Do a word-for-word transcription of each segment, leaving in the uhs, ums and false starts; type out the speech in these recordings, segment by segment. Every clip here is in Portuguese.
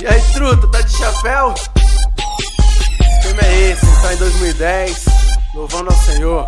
E aí, truta, tá de chapéu? Esse filme é esse, tá em dois mil e dez, louvando ao Senhor.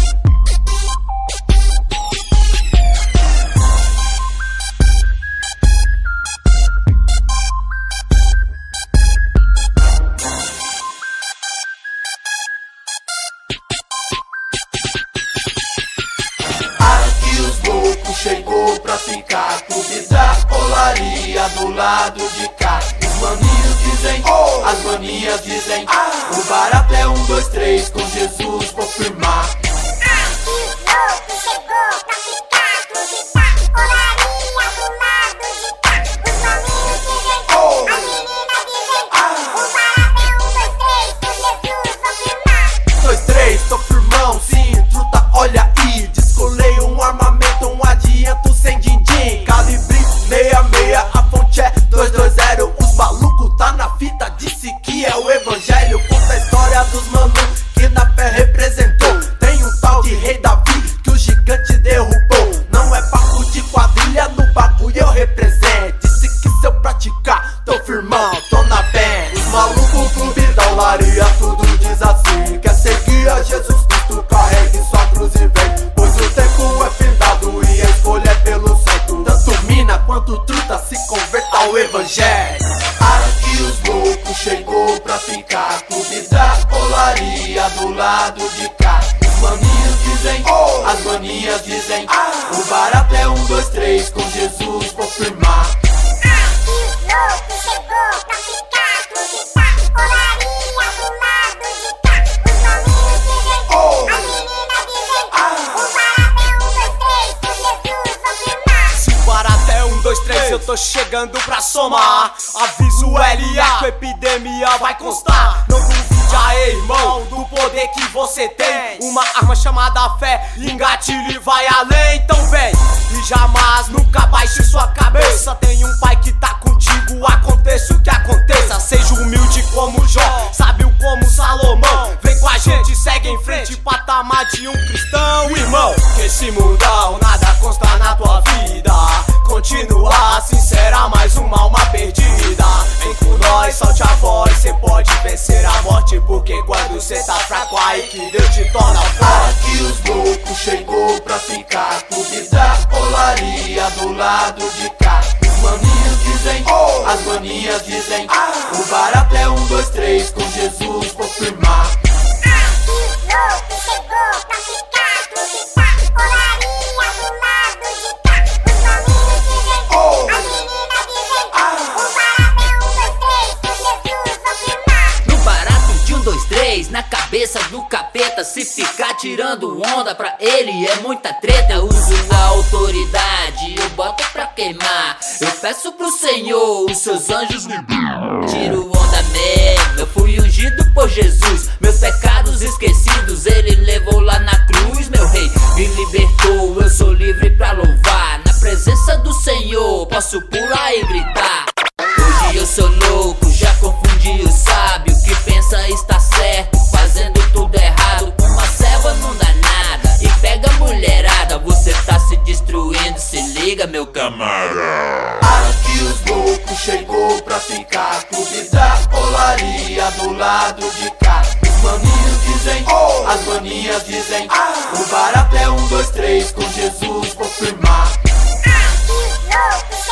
Aqui os loucos chegou pra ficar, clube da olaria do lado de cá. Os maninhos dizem, oh, as manias dizem, ah, o barato é um, dois, três, com Jesus vou firmar. Aqui os loucos chegou pra ficar, clube da olaria do lado de cá. Os maninhos dizem, Oh, as meninas dizem, ah, o barato é um, dois, três, com Jesus vou firmar. dois, três, tô firmão, sim, truta, olha aí. Descolei um armamento, um adianto sem din-din. Calibre meia meia, a fonte é dois dois zero. Os malucos tá na fita, disse que é o evangelho. Conta a história dos manos que na fé representou. Tem um tal de rei Davi que o gigante derrubou. Não é papo de quadrilha, no bagulho eu represento. Disse que se eu praticar, tô firmão, tô na bem. Os malucos clube da olaria, tudo diz assim: quer seguir a Jesus Cristo, carregue sua cruz e vem. Pois o tempo é findado e a escolha é pelo certo. Tanto mina quanto truta se converta ao evangelho. Aqui os loucos chegou pra ficar, clube da olaria do lado de cá. Os maninhos dizem, oh, as manias dizem, ah, o barato é um, dois, três, com Jesus vou firmar. Aqui os loucos chegou pra ficar, clube da olaria do lado de cá. Os maninhos dizem, Oh, as meninas dizem, ah, o barato é um, dois, três, com Jesus vou firmar. Se o barato é um, dois, três, eu tô chegando pra somar. Aviso o L A, tua epidemia vai constar. Não duvide aí, irmão, do poder que você tem. Uma arma chamada fé, engatilha e vai além. Então vem, e jamais nunca baixe sua cabeça. Tem um pai que tá contigo, aconteça o que aconteça. Seja humilde como Jó, sábio como Salomão. Vem com a gente, segue em frente, patamar de um cristão, irmão. Que esse mundão nada consta na tua vida. Continua assim, será mais uma alma perdida. Vem com nós, solte a voz, cê pode vencer a morte. Porque quando cê tá fraco, aí que Deus te torna forte. aqui os loucos chegou pra ficar, clube da olaria do lado de cá. Os maninhos dizem, oh, as manias dizem, ah, o barato é um, dois, três, com Jesus vou firmar. Aqui os loucos chegou pra ficar, clube da olaria do lado de cá. Os maninhos dizem, Oh, as meninas dizem, ah, o barato é um, dois, três, com Jesus vou firmar. No barato de um, dois, três, na cabeça do capeta. Se ficar tirando onda pra ele é muita treta. Eu uso a autoridade, eu boto pra queimar. Eu peço pro Senhor, os seus anjos me tiro onda mesmo. Eu fui ungido por Jesus, meus pecados esquecidos ele levou lá na cruz. Meu rei me libertou, eu sou livre pra louvar. Na presença do Senhor posso pular e gritar. Hoje eu sou louco, já confundi o sábio que pensa estar certo, fazendo tudo errado. Com uma selva não dá nada e pega a mulherada. Você tá se destruindo, se liga meu camarada. aqui os loucos chegou pra ficar, clube da olaria do lado de cá. Os maninhos dizem, oh, as manias dizem, ah, o barato é um, dois, três, com Jesus vou firmar. Aqui os loucos